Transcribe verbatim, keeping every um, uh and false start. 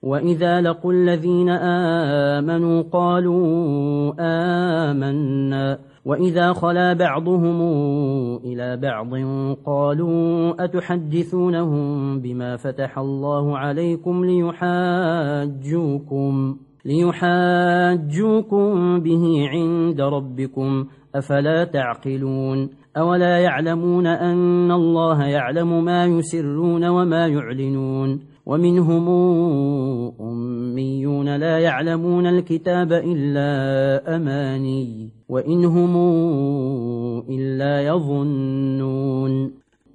وإذا لقوا الذين آمنوا قالوا آمنا وإذا خلا بعضهم إلى بعض قالوا أتحدثونهم بما فتح الله عليكم ليحاجوكم ليحاجوكم به عند ربكم أفلا تعقلون أولا يعلمون أن الله يعلم ما يسرون وما يعلنون ومنهم أميون لا يعلمون الكتاب إلا أماني وإن هم إلا يظنون